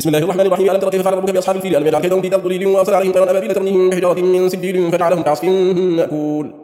بسم الله الرحمن الرحيم. ألم تر كيف فعل ربك بأصحاب الفيل؟ ألم يجعل كيدهم في تضليل وأرسل عليهم طيرا أبابيل ترميهم بحجارة من سجيل فجعلهم كعصف مأكول.